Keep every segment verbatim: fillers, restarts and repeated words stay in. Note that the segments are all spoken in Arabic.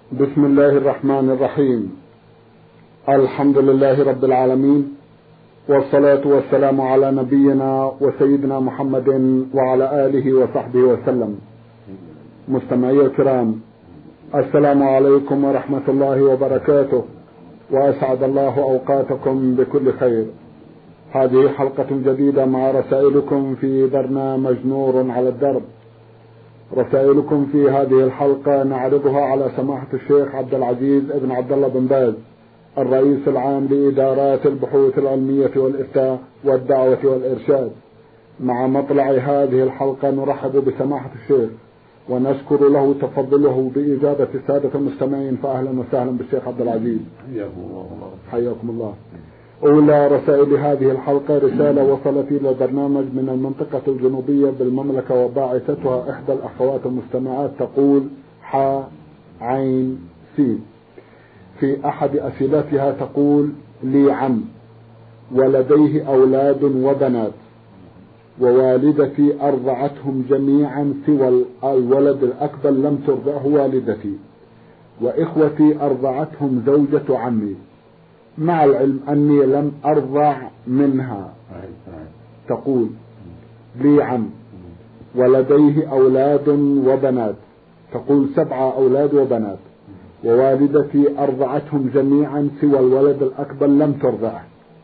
بسم الله الرحمن الرحيم. الحمد لله رب العالمين، والصلاة والسلام على نبينا وسيدنا محمد وعلى آله وصحبه وسلم. مستمعي الكرام، السلام عليكم ورحمة الله وبركاته، وأسعد الله أوقاتكم بكل خير. هذه حلقة جديدة مع رسائلكم في برنامج نور على الدرب. رسائلكم في هذه الحلقة نعرضها على سماحة الشيخ عبد العزيز ابن عبد الله بن باز، الرئيس العام لإدارات البحوث العلمية والإفتاء والدعوة والإرشاد. مع مطلع هذه الحلقة نرحب بسماحة الشيخ ونشكر له تفضله بإجابة السادة المستمعين، فأهلا وسهلا بالشيخ عبد العزيز. حياكم الله. حياكم الله. أولى رسائل هذه الحلقة رسالة وصلت إلى البرنامج من المنطقة الجنوبية بالمملكة، وباعثتها إحدى الأخوات المستمعات تقول ح عين سين. في أحد أسئلتها تقول: لي عم ولديه أولاد وبنات، ووالدتي أرضعتهم جميعا سوى الولد الأكبر لم ترضعه والدتي، وإخوتي أرضعتهم زوجة عمي، مع العلم أني لم أرضع منها. تقول: لي عم ولديه أولاد وبنات، تقول سبعة أولاد وبنات، ووالدتي أرضعتهم جميعا سوى الولد الأكبر لم ترضعه،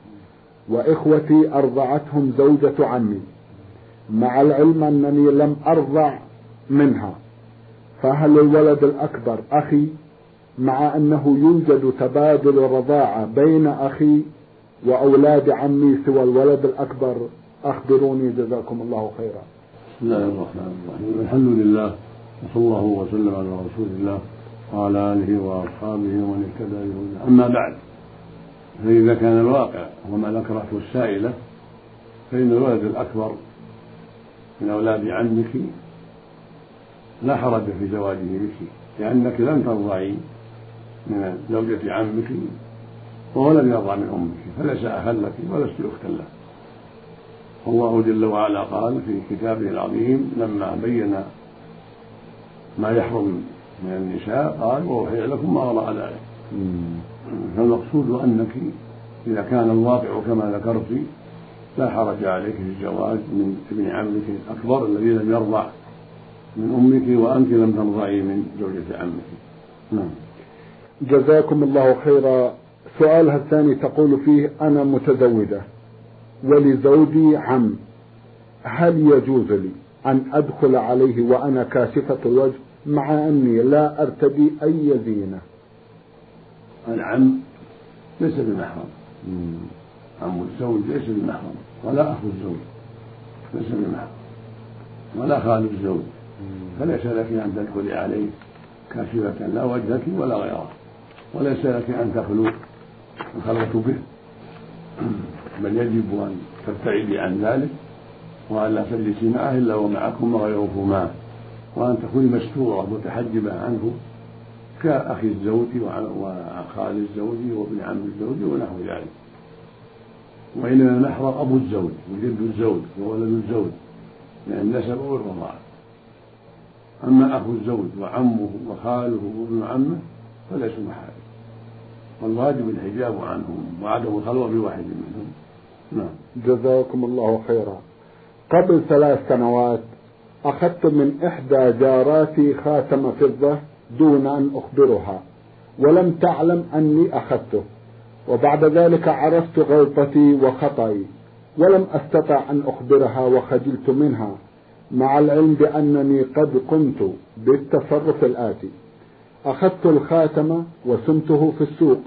وإخوتي أرضعتهم زوجة عمي، مع العلم أنني لم أرضع منها، فهل الولد الأكبر أخي، مع أنه يوجد تبادل رضاعة بين أخي وأولاد عمي سوى الولد الأكبر؟ أخبروني جزاكم الله خيرا. بسم الله الرحمن الرحيم. الحمد لله، وصلى الله وسلم على رسول الله وعلى آله وأصحابه ومن اهتدى بهداه. أما بعد، فإذا كان الواقع وما ذكرته السائلة، فإن الولد الأكبر من أولاد عمك لا حرج في زواجه بك، لأنك لم ترضعي من زوجة عمك وهو لم يرضع من أمك، فليس أخا لك ولست أختا له. الله جل وعلا قال في كتابه العظيم لما بين ما يحرم من النساء قال: وأحل لكم ما وراء ذلك. فالمقصود أنك إذا كان الواقع كما ذكرت لا حرج عليك في الزواج من ابن عمك الأكبر الذي لم يرضع من أمك، وأنت لم ترضعي من زوجة عمك. نعم. جزاكم الله خيرا. سؤالها الثاني تقول فيه: أنا متزوجة ولزوجي عم، هل يجوز لي أن أدخل عليه وأنا كاشفة الوجه مع أني لا أرتدي أي زينة؟ العم ليس بمحرم، عم الزوج ليس بمحرم، ولا أخو الزوج ليس بمحرم، ولا خال الزوج، فليس لك أن تدخلي عليه كاشفة لا وجهك ولا غيره، وليس لك أن تخلو الخلوة به، بل يجب أن تبتعدي عن ذلك وأن لا تجلسي معه إلا ومعكما غيركما، وأن تكوني مستورة متحجبة عنه كأخي الزوج وخال الزوج وابن عم الزوج ونحو ذلك. وإنما المحرم أبو الزوج وجد الزوج وولد الزوج، لأن النسب والرضاعة. أما أخو الزوج وعمه وخاله وابن عمه فليسوا محارم، والواجب الحجاب عنهم وعدم الخلوة بواحد منهم. نعم. جزاكم الله خيرا. قبل ثلاث سنوات أخذت من إحدى جاراتي خاتم فضة دون أن أخبرها، ولم تعلم أني أخذته، وبعد ذلك عرفت غلطتي وخطئي ولم أستطع أن أخبرها وخجلت منها، مع العلم بأنني قد قمت بالتصرف الآتي: أخذت الخاتم وسمته في السوق،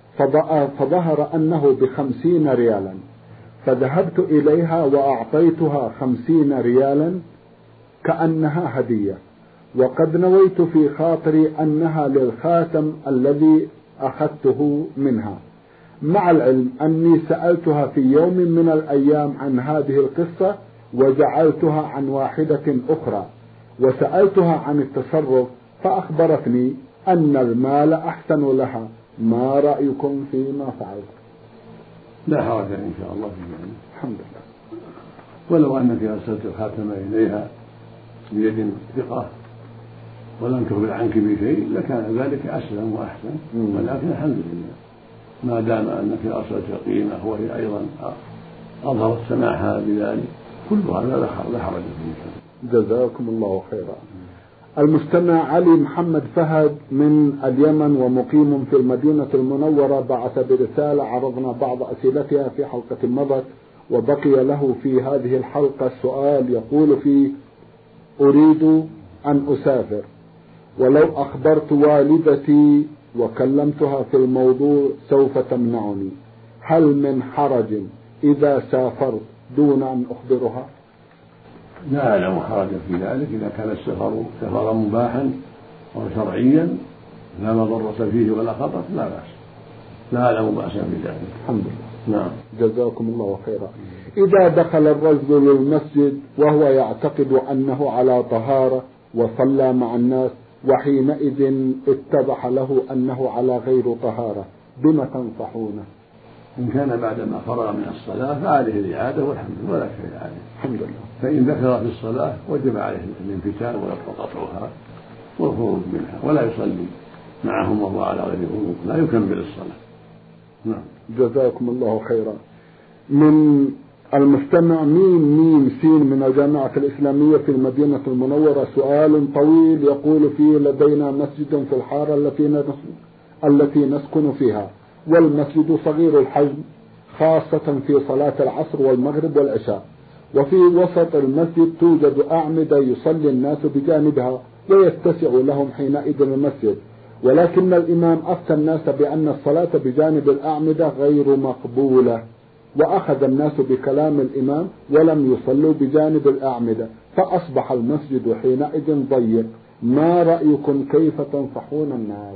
فظهر أنه بخمسين ريالا، فذهبت إليها وأعطيتها خمسين ريالا كأنها هدية، وقد نويت في خاطري أنها للخاتم الذي أخذته منها، مع العلم أني سألتها في يوم من الأيام عن هذه القصة وجعلتها عن واحدة أخرى، وسألتها عن التصرف فأخبرتني أن المال أحسن لها. ما رأيكم فيما فعلت؟ لا حرج إن شاء الله في ذلك، الحمد لله. ولو أنك أرسلت الخاتم إليها بيد ثقة ولم تخبر عنك بشيء لكان ذلك أسلم وأحسن، ولكن الحمد لله ما دام أنك أرسلت قيمة وهي أيضا أظهرت سماحها بذلك، كل هذا لا حرج فيه. جزاكم الله خيرا. المستمع علي محمد فهد من اليمن ومقيم في المدينة المنورة بعث برسالة عرضنا بعض أسئلتها في حلقة مضت، وبقي له في هذه الحلقة سؤال يقول فيه: أريد أن أسافر، ولو أخبرت والدتي وكلمتها في الموضوع سوف تمنعني، هل من حرج إذا سافرت دون أن أخبرها؟ لا أعلم حرجا في ذلك إذا كان السفر سفرا مباحا وشرعيا لا مضرة فيه ولا خطر لا بأس، لا أعلم بأسا في ذلك. الحمد لله. نعم. جزاكم الله خيرا. إذا دخل الرجل للمسجد وهو يعتقد أنه على طهارة وصلى مع الناس، وحينئذ اتضح له أنه على غير طهارة، بما تنصحونه؟ إن كان بعدما فرغ من الصلاة فعليه الإعادة والحمد لله ولا شيء عليه. الحمد لله. فإن ذكر في الصلاة وجب عليه الانفتال وقطعها والخروج منها، ولا يصلي معهم وهو على غير وضوء، لا يكمل الصلاة. نعم. جزاكم الله خيرا. من المستمع ميم ميم سين من الجامعة الإسلامية في المدينة المنورة سؤال طويل يقول فيه: لدينا مسجد في الحارة التي التي نسكن فيها، والمسجد صغير الحجم خاصة في صلاة العصر والمغرب والعشاء، وفي وسط المسجد توجد أعمدة يصلي الناس بجانبها ويتسع لهم حينئذ المسجد، ولكن الإمام أفتى الناس بأن الصلاة بجانب الأعمدة غير مقبولة، وأخذ الناس بكلام الإمام ولم يصلوا بجانب الأعمدة، فأصبح المسجد حينئذ ضيق. ما رأيكم كيف تنصحون الناس؟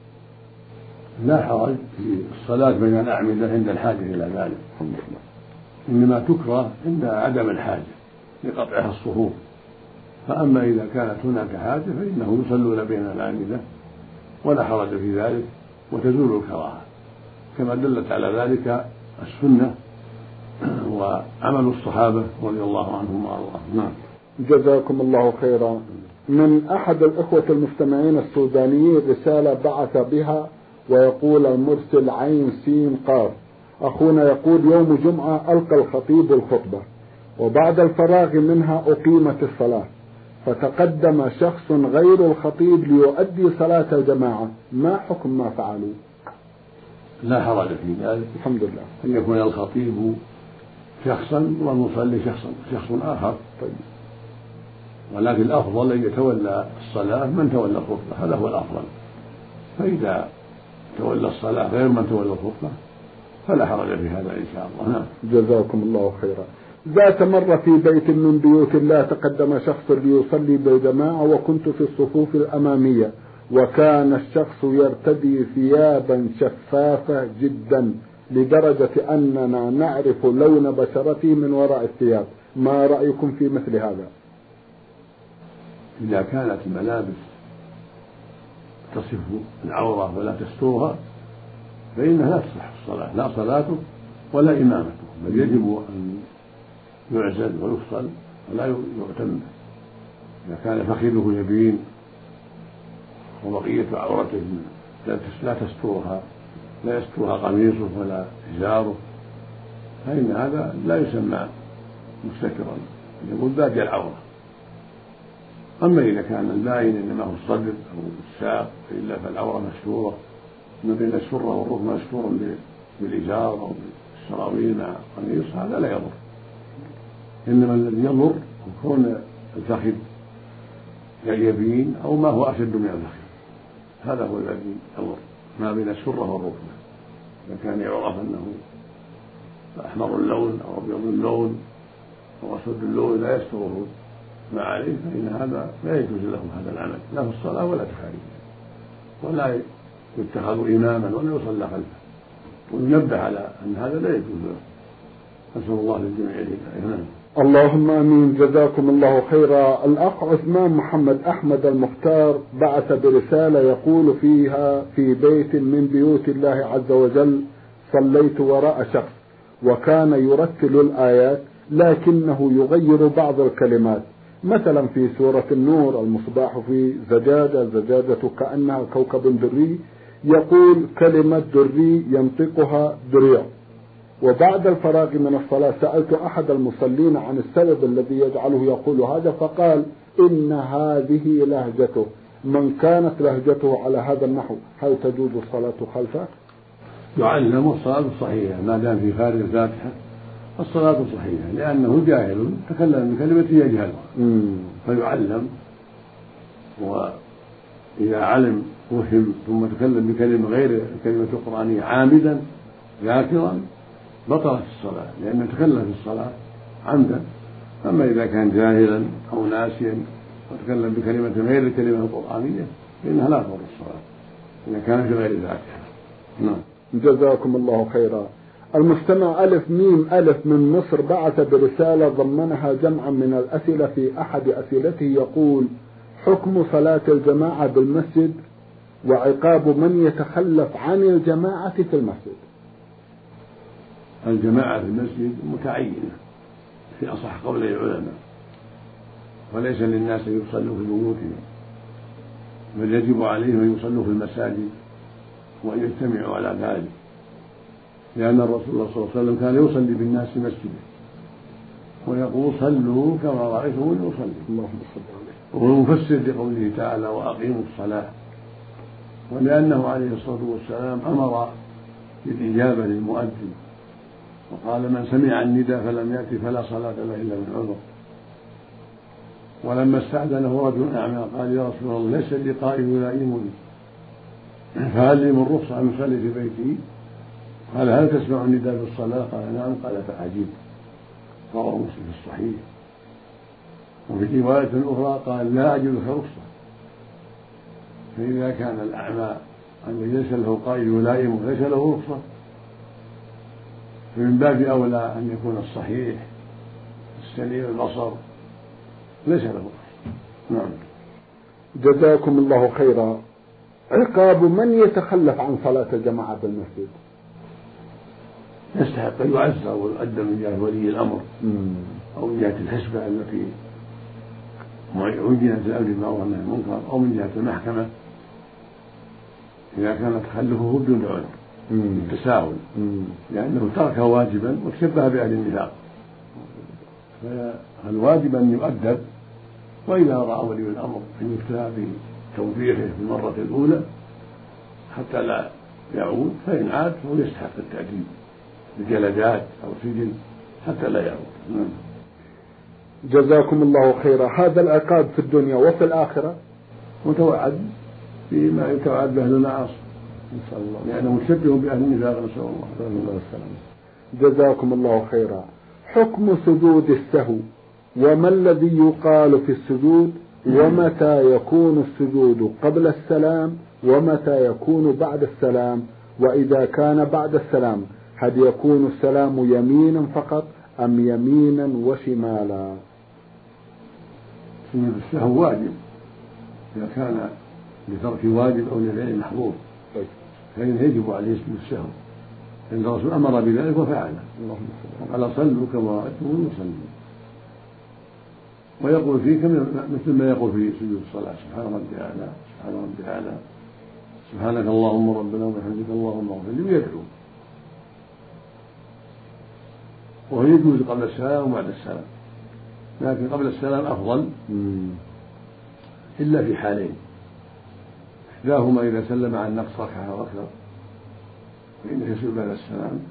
لا حرج في الصلاة بين الأعمدة عند الحاجة إلى ذلك، الحمد لله. إنما تكره عند عدم الحاجة لقطعها الصفوف، فأما إذا كانت هناك حاجة فإنه يصلون بين الأعمدة ولا حرج في ذلك، وتزول الكراهة كما دلت على ذلك السنة وعمل الصحابة رضي الله عنهم وأرضاهم. نعم. جزاكم الله خيرا. من أحد الإخوة المستمعين السودانيين رسالة بعث بها ويقول المرسل عين سين قاف: أخونا يقول: يوم جمعة ألقى الخطيب الخطبة، وبعد الفراغ منها أقيمت الصلاة، فتقدم شخص غير الخطيب ليؤدي صلاة الجماعة، ما حكم ما فعلوا؟ لا حرج في ذلك، الحمد لله. أن يكون الخطيب شخصا والمصلي شخصا شخص آخر. طيب. ولكن الأفضل أن يتولى الصلاة من تولى الخطبة، هذا هو الأفضل. فإذا تولى الصلاة غير من تولى الخطبة فلا حرج في هذا إن شاء الله. نعم. جزاكم الله خيرا. ذات مرة في بيت من بيوت الله تقدم شخص ليصلي بالجماعة، وكنت في الصفوف الأمامية، وكان الشخص يرتدي ثيابا شفافة جدا لدرجة أننا نعرف لون بشرته من وراء الثياب، ما رأيكم في مثل هذا؟ إذا كانت الملابس تصف العورة ولا تسترها فإنها لا تصح الصلاة، لا صلاته ولا إمامته، بل يجب أن يعزل ويفصل ولا يؤتم. إذا كان فخذه يبين وبقية عورته لا تسترها، لا يسترها قميصه ولا إزاره، فإن هذا لا يسمى مستترا، يقول باقي العورة. أما إذا كان الباين إنما هو الصدر أو الساق فإلا فالعورة مستورة، ما بين السرة والركبة مستور بالإزار أو بالسراويل مع قميص، هذا لا يضر. إنما الذي يضر كون الفخذ يبين أو ما هو أشد من الفخذ، هذا هو الذي يضر، ما بين السرة والركبة. إذا كان يعرف أنه أحمر اللون أو أبيض اللون أو أسود اللون لا يستره ما عليه، فإن هذا لا يجوز له هذا العمل، لا في الصلاة ولا في خارجها، ولا يتخذ إماما ولا يصلى خلفه، وينبه على أن هذا لا يجوز له. نسأل الله للجميع الهداية. اللهم امين. جزاكم الله خيرا. الاخ عثمان محمد احمد المختار بعث برسالة يقول فيها: في بيت من بيوت الله عز وجل صليت وراء شخص وكان يرتل الآيات لكنه يغير بعض الكلمات، مثلا في سورة النور: المصباح في زجاجة، زجاجة كأنها كوكب دري، يقول كلمة دري ينطقها دريع. وبعد الفراغ من الصلاة سألت أحد المصلين عن السبب الذي يجعله يقول هذا، فقال إن هذه لهجته، من كانت لهجته على هذا النحو هل تجوز الصلاة خلفه؟ يعلم الصلاة صحيحة ما دام في خارج الفاتحة، الصلاة صحيحة، لأنه جاهل تكلم بكلمة يجهلها فيعلم، وإذا علم وهم ثم تكلم بكلمة غير الكلمة القرآنية عامدا ذاكرا بطلت الصلاة، لأنه تكلم في الصلاة عمدا. أما إذا كان جاهلا أو ناسيا وتكلم بكلمة غير الكلمة القرآنية فإنها لا تضر الصلاة إذا كان في غير ذاتها. نعم. جزاكم الله خيرا. المستمع ألف ميم ألف من مصر بعث برسالة ضمنها جمعا من الأسئلة. في أحد أسئلته يقول: حكم صلاة الجماعة بالمسجد وعقاب من يتخلف عن الجماعة في المسجد. الجماعة في المسجد متعينة في أصح قول العلماء، وليس للناس أن يصلوا في بيوتهم، بل يجب عليهم أن يصلوا في المساجد وأن يجتمعوا على ذلك، لأن الرسول صلى الله عليه وسلم كان يصلي بالناس في مسجده ويقول: صلوا كما رأيتموني أصلي. اللهم صل عليه. وهو مفسر لقوله تعالى: وأقيموا الصلاة، ولأنه عليه الصلاة والسلام أمر بالإجابة للمؤذن وقال: من سمع النداء فلم يأتي فلا صلاة له إلا من عذر. ولما استأذنه رجل أعمى قال: يا رسول الله ليس لي قائد يلائمني فهل لي من رخصة أن أصلي في بيتي؟ قال: هل تسمع النداء في الصلاة؟ قال: نعم. قال: فأجب. رواه مسلم في الصحيح. وفي رواية أخرى قال: لا أجد لك رخصة. فإذا كان الأعمى الذي ليس له قائد يلائمه ليس له رخصة، فمن باب أولى أن يكون الصحيح السليم البصر ليس له رخصة. نعم. جزاكم الله خيرا. عقاب من يتخلف عن صلاة الجماعة بالمسجد. يستحق أن يعزر ويؤدى من جهة ولي الأمر أو من جهة الحسبة التي عينت الأمر بالمعروف والنهي عن المنكر، أو من جهة المحكمة إذا كان تخلفه بدون عذر بالتساهل، لأنه ترك واجبا وتشبه بأهل النفاق، فالواجب أن يؤدب، وإذا رأى ولي الأمر أن يفتى بتوبيخه في المرة الأولى حتى لا يعود، فإن عاد فهو يستحق التأديب بجلدات أو سجن حتى لا يعود. جزاكم الله خيرا. هذا العقاب في الدنيا وفي الآخرة متوعد بما يتوعد به المعاصي إن شاء الله، لأنه مشبه بأهل النفاق نسأل الله السلامة. جزاكم الله خيرا. حكم سجود السهو، وما الذي يقال في السجود، ومتى يكون السجود قبل السلام ومتى يكون بعد السلام، وإذا كان بعد السلام هل يكون السلام يمينا فقط أم يمينا وشمالا؟ سجود السهو واجب إذا كان لترك واجب أو لفعل محظور، فإنه يجب عليه سجود السهو، لأن الرسول أمر بذلك وفعله. قال: صلوا كما رأيتموني أصلي. ويقول فيه مثل ما يقول في سجود الصلاة: سبحان ربي أعلى، سبحان ربي أعلى، سبحانك اللهم ربنا وبحمدك اللهم اغفر لي، ويدعو. وهو يجوز قبل السلام وبعد السلام، لكن قبل السلام أفضل إلا في حالين: إحداهما إذا سلم عن نقص ركعة أو أكثر فإنه يسجد بعد السلام،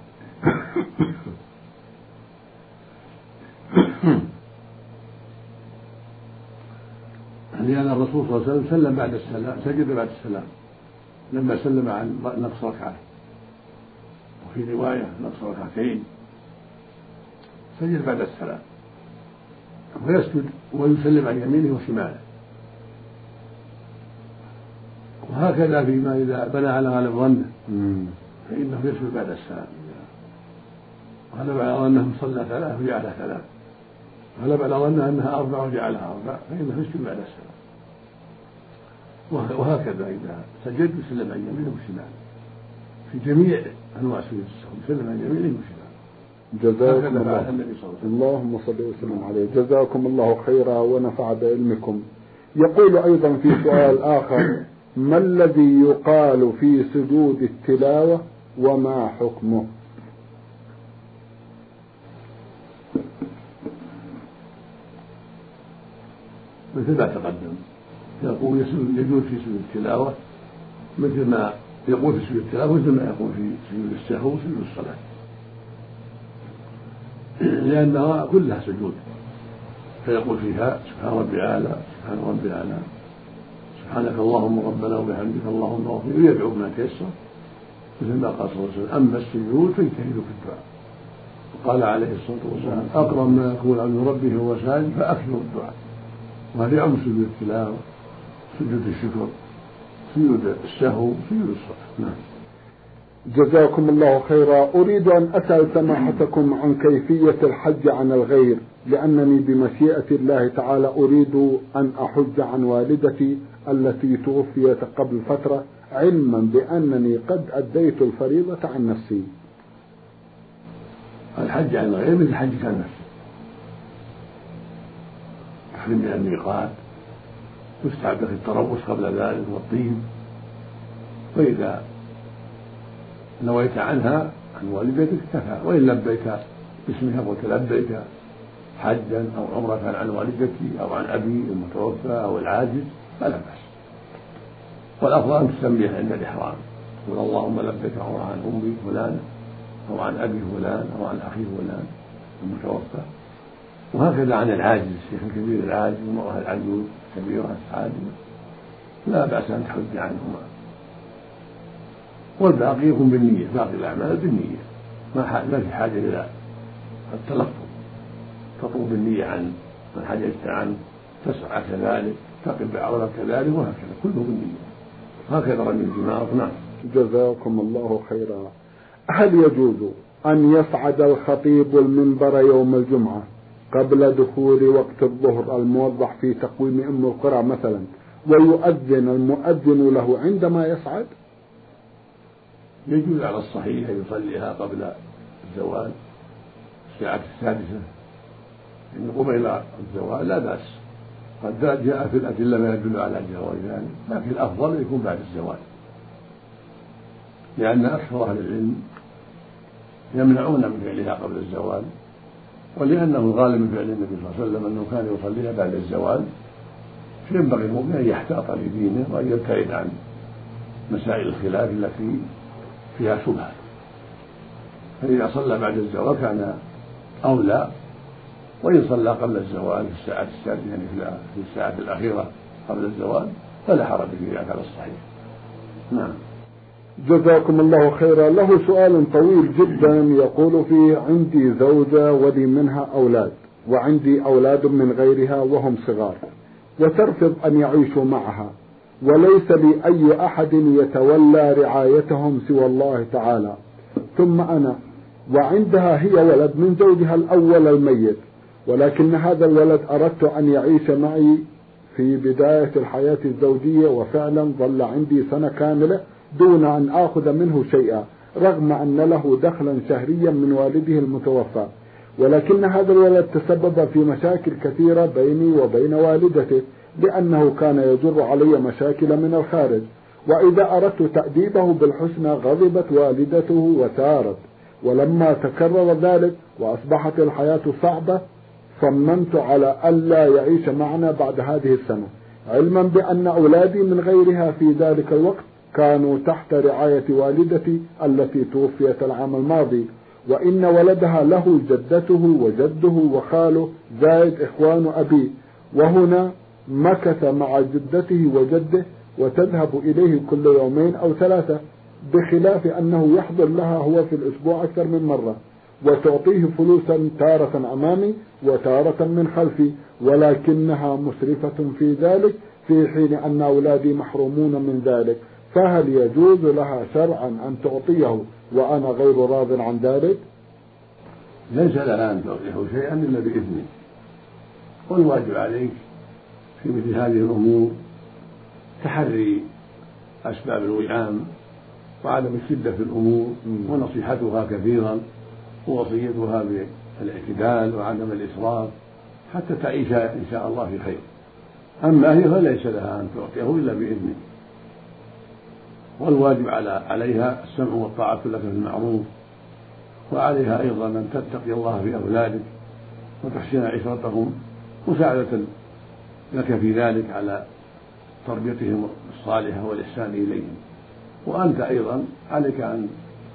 لأن الرسول صلى الله عليه وسلم سلم بعد السلام، سجد بعد السلام لما سلم عن نقص ركعة، وفي رواية نقص ركعتين سجد بعد السلام، ويسجد ويسلم عن يمينه وشماله. وهكذا فيما إذا بنى على غالب ظنه فإنه يسجد بعد السلام، غلب على ظنه صلى ثلاث وجعلها ثلاث، غلب على ظنه أنها أربع وجعلها أربع، فإنه يسجد بعد السلام. وهكذا إذا سجد يسلم عن يمينه وشماله في جميع أنواع سجود السهو، يسلم عن يمينه وشماله. جزاكم الله. اللهم صل وسلم عليه. جزاكم الله خيرا ونفع بعلمكم. يقول أيضا في سؤال آخر: ما الذي يقال في سجود التلاوة وما حكمه؟ مثل ما تقدم، يقول يجوز في سجود التلاوة مثل ما يقول في سجود التلاوة مثل ما يقول في سجود السهو وسجود الصلاة، لأنها كلها سجود، فيقول فيها سبحان ربي الأعلى سبحان ربي الأعلى سبحانك اللهم ربنا وبحمدك اللهم اغفر، ويدعو ما تيسر مثل ما قال صلى الله عليه وسلم: أما السجود فاجتهدوا في الدعاء. وقال عليه الصلاة والسلام: أقرب ما يكون عبد ربه هو ساجد فأكثروا الدعاء. وهذا يعم سجود التلاوة، سجود الشكر، سجود السهو، سجود الصلاة. نعم. جزاكم الله خيرا. أريد أن أسأل سماحتكم عن كيفية الحج عن الغير، لأنني بمشيئة الله تعالى أريد أن أحج عن والدتي التي توفيت قبل فترة، علما بأنني قد أديت الفريضة عن نفسي. الحج عن الغير مثل الحج عن نفسه، تحرم من الميقات، يستحب لك التربص قبل ذلك والطيب، وإذا نويت عنها عن والدتك كفى، وإن لبيت باسمها قلت لبيك حجا أو عمرة عن والدتي أو عن أبي المتوفى أو العاجز فلا بأس. والأفضل أن تسميها عند الإحرام، قل اللهم لبيك عمرة عن أمي فلان أو عن أبي فلان أو عن أخي فلان المتوفى، وهكذا عن العاجز، الشيخ الكبير العاجز والمرأة العجوز الكبيرة العاجزة لا بأس أن تحج عنهما، والباقي يكون بالنية، باقي الأعمال بالنية، ما ما في حاجة إلى التلفظ، تطلب بالنية عن من حججت عنه، تسعى كذلك، تقف بعورة كذلك، وهكذا كله بالنية، هكذا رمي الجمار. نعم. جزاكم الله خيرا. هل يجوز أن يصعد الخطيب المنبر يوم الجمعة قبل دخول وقت الظهر الموضح في تقويم أم القرى مثلا، ويؤذن المؤذن له عندما يصعد؟ يجوز على الصحيح أن يصليها قبل الزوال الساعة السادسة، إن قبيل الزوال لا بأس، قد جاء في الأدلة ما يدل على جواز ذلك، لكن الأفضل يكون بعد الزوال، لأن أكثر أهل العلم يمنعون من فعلها قبل الزوال، ولأنه الغالب من فعل النبي صلى الله عليه وسلم أنه كان يصليها بعد الزوال، فينبغي المؤمن أن يحتاط لدينه وأن يبتعد عن مسائل الخلاف التي فيها شبهة، فإذا صلى بعد الزوال كان أولى، وإن صلى قبل الزوال في الساعة السادسة يعني في الساعة الأخيرة قبل الزوال فلا حرج في ذلك على الصحيح. نعم. جزاكم الله خيرا. له سؤال طويل جدا يقول فيه: عندي زوجة ولي منها أولاد، وعندي أولاد من غيرها وهم صغار، وترفض أن يعيشوا معها، وليس لي أي أحد يتولى رعايتهم سوى الله تعالى، ثم أنا، وعندها هي ولد من زوجها الأول الميت، ولكن هذا الولد أردت أن يعيش معي في بداية الحياة الزوجية، وفعلا ظل عندي سنة كاملة دون أن آخذ منه شيئا، رغم أن له دخلا شهريا من والده المتوفى، ولكن هذا الولد تسبب في مشاكل كثيرة بيني وبين والدته، لأنه كان يجر علي مشاكل من الخارج، وإذا أردت تأديبه بالحسنى غضبت والدته وثارت، ولما تكرر ذلك وأصبحت الحياة صعبة صممت على ألا يعيش معنا بعد هذه السنة، علما بأن أولادي من غيرها في ذلك الوقت كانوا تحت رعاية والدتي التي توفيت العام الماضي، وإن ولدها له جدته وجده وخاله زائد إخوان أبي، وهنا مكث مع جدته وجده وتذهب إليه كل يومين أو ثلاثة، بخلاف أنه يحضر لها هو في الأسبوع أكثر من مرة، وتعطيه فلوسا تارة أمامي وتارة من خلفي، ولكنها مسرفة في ذلك، في حين أن أولادي محرومون من ذلك، فهل يجوز لها شرعا أن تعطيه وأنا غير راض عن ذلك؟ ليس لها أن تعطيه شيئا إلا بإذنه، والواجب عليك في مثل هذه الأمور تحري أسباب الوئام وعدم الشدة في الأمور ونصيحتها كثيرا ووصيتها بالاعتدال وعدم الإسراف حتى تعيش إن شاء الله في خير. أما هي فليس لها أن تعطيه إلا بإذنه، والواجب على عليها السمع والطاعة لك في المعروف، وعليها أيضا أن تتقي الله في أولادك وتحسن عشرتهم مساعدة لك في ذلك على تربيتهم الصالحة والإحسان إليهم. وأنت أيضا عليك أن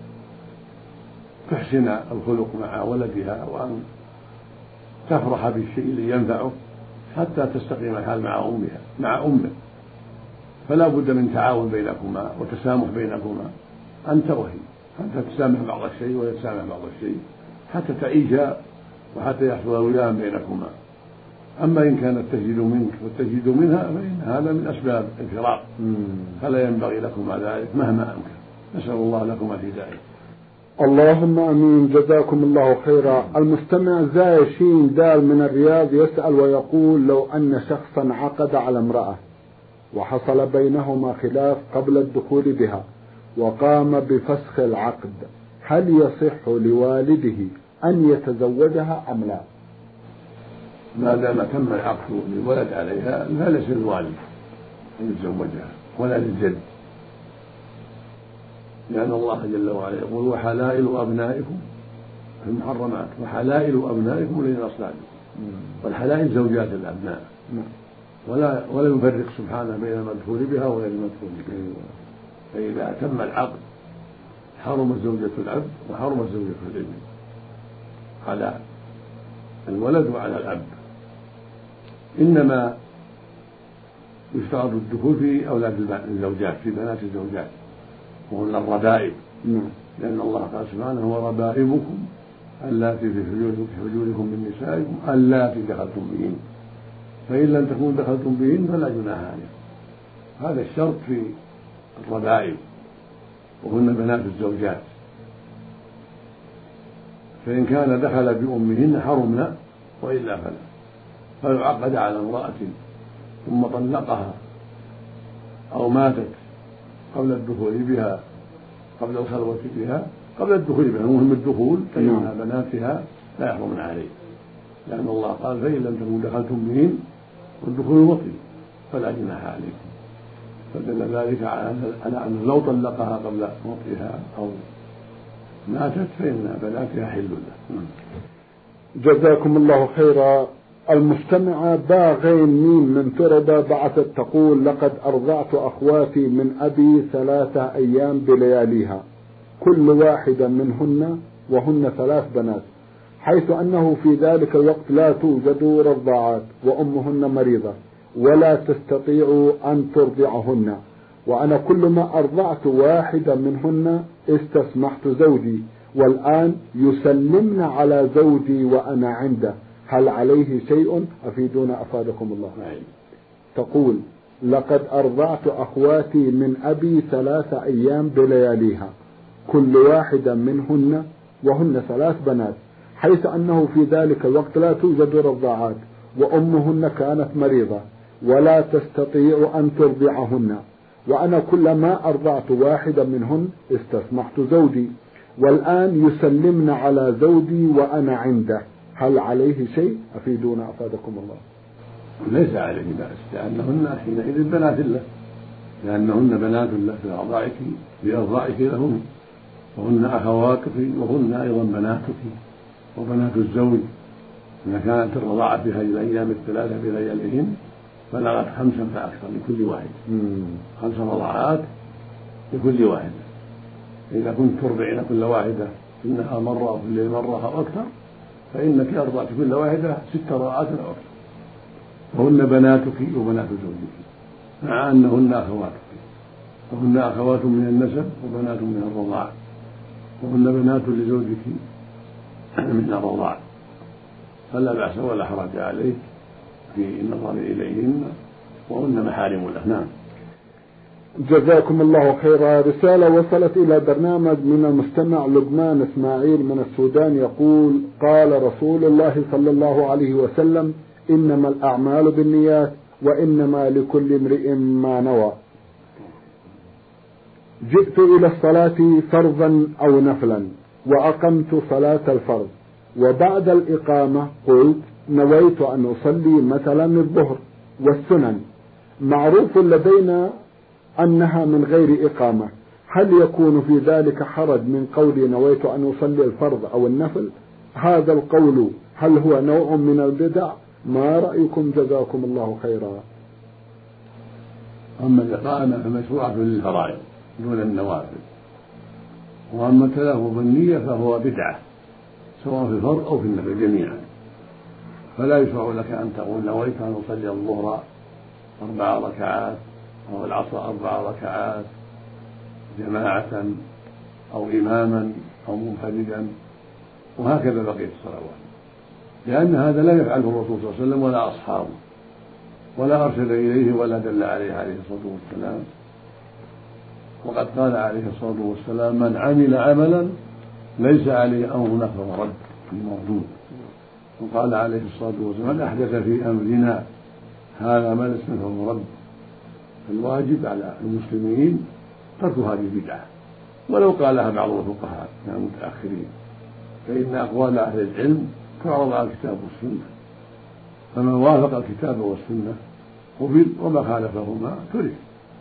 تحسن الخلق مع ولدها وأن تفرح بالشيء الذي ينفعه حتى تستقيم الحال مع أمها مع أمه. فلا بد من تعاون بينكما وتسامح بينكما أنت وهي، حتى تسامح بعض الشيء ويتسامح بعض الشيء حتى تعيشا وحتى يحصل الوئام بينكما. أما إن كانت تجد منك وتجد منها فإن هذا من أسباب الفراق، فلا ينبغي لكما ذلك مهما أمكن. نسأل الله لكم الهداية. اللهم امين. جزاكم الله خيرا. المستمع زاي شين دال من الرياض يسأل ويقول: لو ان شخصا عقد على امرأة وحصل بينهما خلاف قبل الدخول بها وقام بفسخ العقد، هل يصح لوالده ان يتزوجها ام لا؟ ما دام تم العقد للولد عليها فليس للوالد ان يتزوجها ولا للجد، لأن الله جل وعلا يقول: وحلائل أبنائكم في المحرمات وحلائل أبنائكم الذين أصلابكم. والحلائل زوجات الأبناء، ولا ولا يفرق سبحانه بين المدخول بها وغير المدخول بها. فإذا تم العقد حرمت زوجة العبد وحرمت زوجة الابن على الولد وعلى الأب. إنما يشترط الدخول في أولاد الزوجات، في بنات الزوجات، وهن الربائب، لأن الله قال سبحانه: وربائبكم اللاتي في حجوركم من نسائكم اللاتي دخلتم بهن، فإن لم تكونوا دخلتم بهن فلا جناح عليكم. هذا الشرط في الربائب وهن بنات الزوجات. فإن كان دخل بأمهن حرمنا وإلا فلا. فيعقد على امرأة ثم طلقها أو ماتت قبل الدخول بها قبل الخلوة بها قبل الدخول بها، المهم الدخول، فإن بناتها لا يحرمن عليه، لأن الله قال: فإن لم تكونوا دخلتم بهن والدخول وطي فلا جناح عليكم. فدل ذلك على أن لو طلقها قبل وطئها أو ماتت فإن بناتها حل له. جزاكم الله خيرا. المستمعة باغين مين من تربة بعثت تقول: لقد أرضعت أخواتي من أبي ثلاثة أيام بلياليها، كل واحدة منهن وهن ثلاث بنات، حيث أنه في ذلك الوقت لا توجد رضاعات وأمهن مريضة ولا تستطيع أن ترضعهن، وأنا كل ما أرضعت واحدة منهن استسمحت زوجي، والآن يسلمن على زوجي وأنا عنده، هل عليه شيء؟ أفيدونا أفادكم الله. تقول: لقد أرضعت أخواتي من أبي ثلاثة أيام بلياليها، كل واحدة منهن وهن ثلاث بنات، حيث أنه في ذلك الوقت لا توجد رضاعات وأمهن كانت مريضة ولا تستطيع أن ترضعهن، وأنا كلما أرضعت واحدة منهن استسمحت زوجي، والآن يسلمن على زوجي وأنا عنده، هل عليه شيء؟ أفيدونا أفادكم الله. ليس عليه بأس، لأنهن حينئذ بنات له، لأنهن بنات له في أرضاعك بأرضاعك لهن، وهن أخواتك وهن أيضا بناتك وبنات الزوج. إذا كانت الرضاعة في هذه الأيام الثلاثة بلياليهن بلغت خمسا فأكثر لكل واحد، خمس رضاعات لكل واحدة. إذا كنت ترضعين كل واحدة في النهار مرة وفي الليل مرة أو أكثر فإنك أرضعت كل واحدة ست رضاعات أو أكثر، وهن بناتك وبنات زوجك، مع أنهن أخواتك، وهن أخوات من النسب وبنات من الرضاع، وهن بنات لزوجك من الرضاع، فلا بأس ولا حرج عليك في النظر إليهن، وهن محارم له. نعم. جزاكم الله خيرا. رسالة وصلت إلى برنامج من المستمع لقمان إسماعيل من السودان يقول: قال رسول الله صلى الله عليه وسلم: إنما الأعمال بالنيات وإنما لكل امرئ ما نوى. جئت إلى الصلاة فرضا أو نفلا وأقمت صلاة الفرض، وبعد الإقامة قلت نويت أن أصلي مثلا الظهر والسنن، معروف لدينا أنها من غير إقامة، هل يكون في ذلك حرج من قولي نويت أن أصلي الفرض أو النفل؟ هذا القول هل هو نوع من البدع؟ ما رأيكم جزاكم الله خيرا؟ أما الإقامة فمشروعة للفرائض دون النوافل، وأما تلفظ النية فهو بدعة سواء في الفرض أو في النفل جميعا، فلا يشرع لك أن تقول نويت أن أصلي الظهر أربع ركعات أو العصر أربع ركعات جماعة أو إماما أو منفردا، وهكذا بقية الصلوات، لأن هذا لا يفعله الرسول صلى الله عليه وسلم ولا أصحابه، ولا أرشد إليه ولا دل عليه عليه الصلاة والسلام. وقد قال عليه الصلاة والسلام: من عمل عملا ليس عليه أمرنا فهو رد المردود. وقال عليه الصلاة والسلام: من أحدث في أمرنا هذا ما ليس فهو رد. الواجب على المسلمين ترك هذه البدعة، ولو قالها بعض الفقهاء من المتأخرين، فإن أقوال أهل العلم تعرض على الكتاب والسنة، فمن وافق الكتاب والسنة قبل وما خالفهما ترك.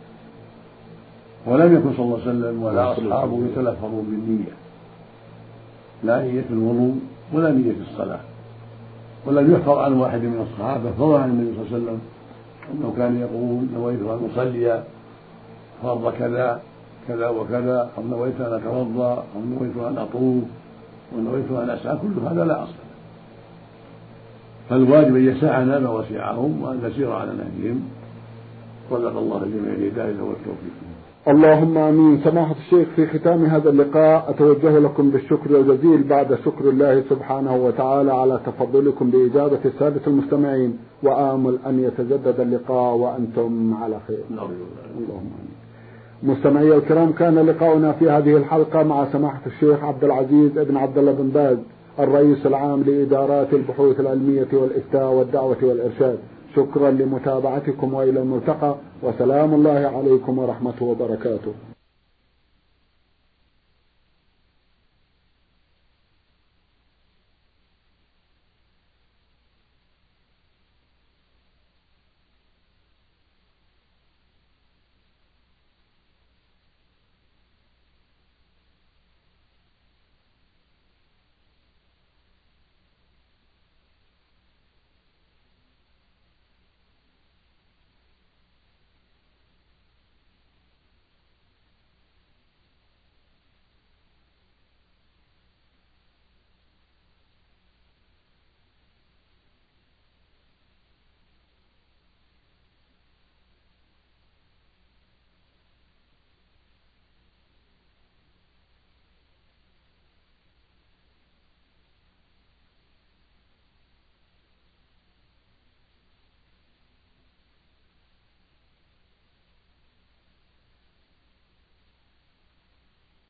ولم يكن صلى الله عليه وسلم ولا أصحابه يتلفظوا بالنية، لا نية الوضوء ولا نية الصلاة، ولم يحفظ عن واحد من الصحابة فضلا عن النبي صلى الله عليه وسلم أنه كان يقول نويت أن أصلي فرض كذا كذا وكذا، أو نويت أن أتوضأ، أو نويت أن أطوف، ونويت أن أسعى، كل هذا لا أصل. فالواجب أن يسعنا ما وسعهم وأن نسير على نهجهم. صدق الله الجميع الهداية والتوفيق. اللهم آمين. سماحة الشيخ، في ختام هذا اللقاء أتوجه لكم بالشكر الجزيل بعد شكر الله سبحانه وتعالى على تفضلكم بإجابة السادة المستمعين، وآمل أن يتجدد اللقاء وأنتم على خير. اللهم آمين. مستمعي الكرام، كان لقاؤنا في هذه الحلقة مع سماحة الشيخ عبد العزيز ابن عبد الله بن باز، الرئيس العام لإدارات البحوث العلمية والإفتاء والدعوة والإرشاد. شكرا لمتابعتكم، وإلى الملتقى، وسلام الله عليكم ورحمته وبركاته.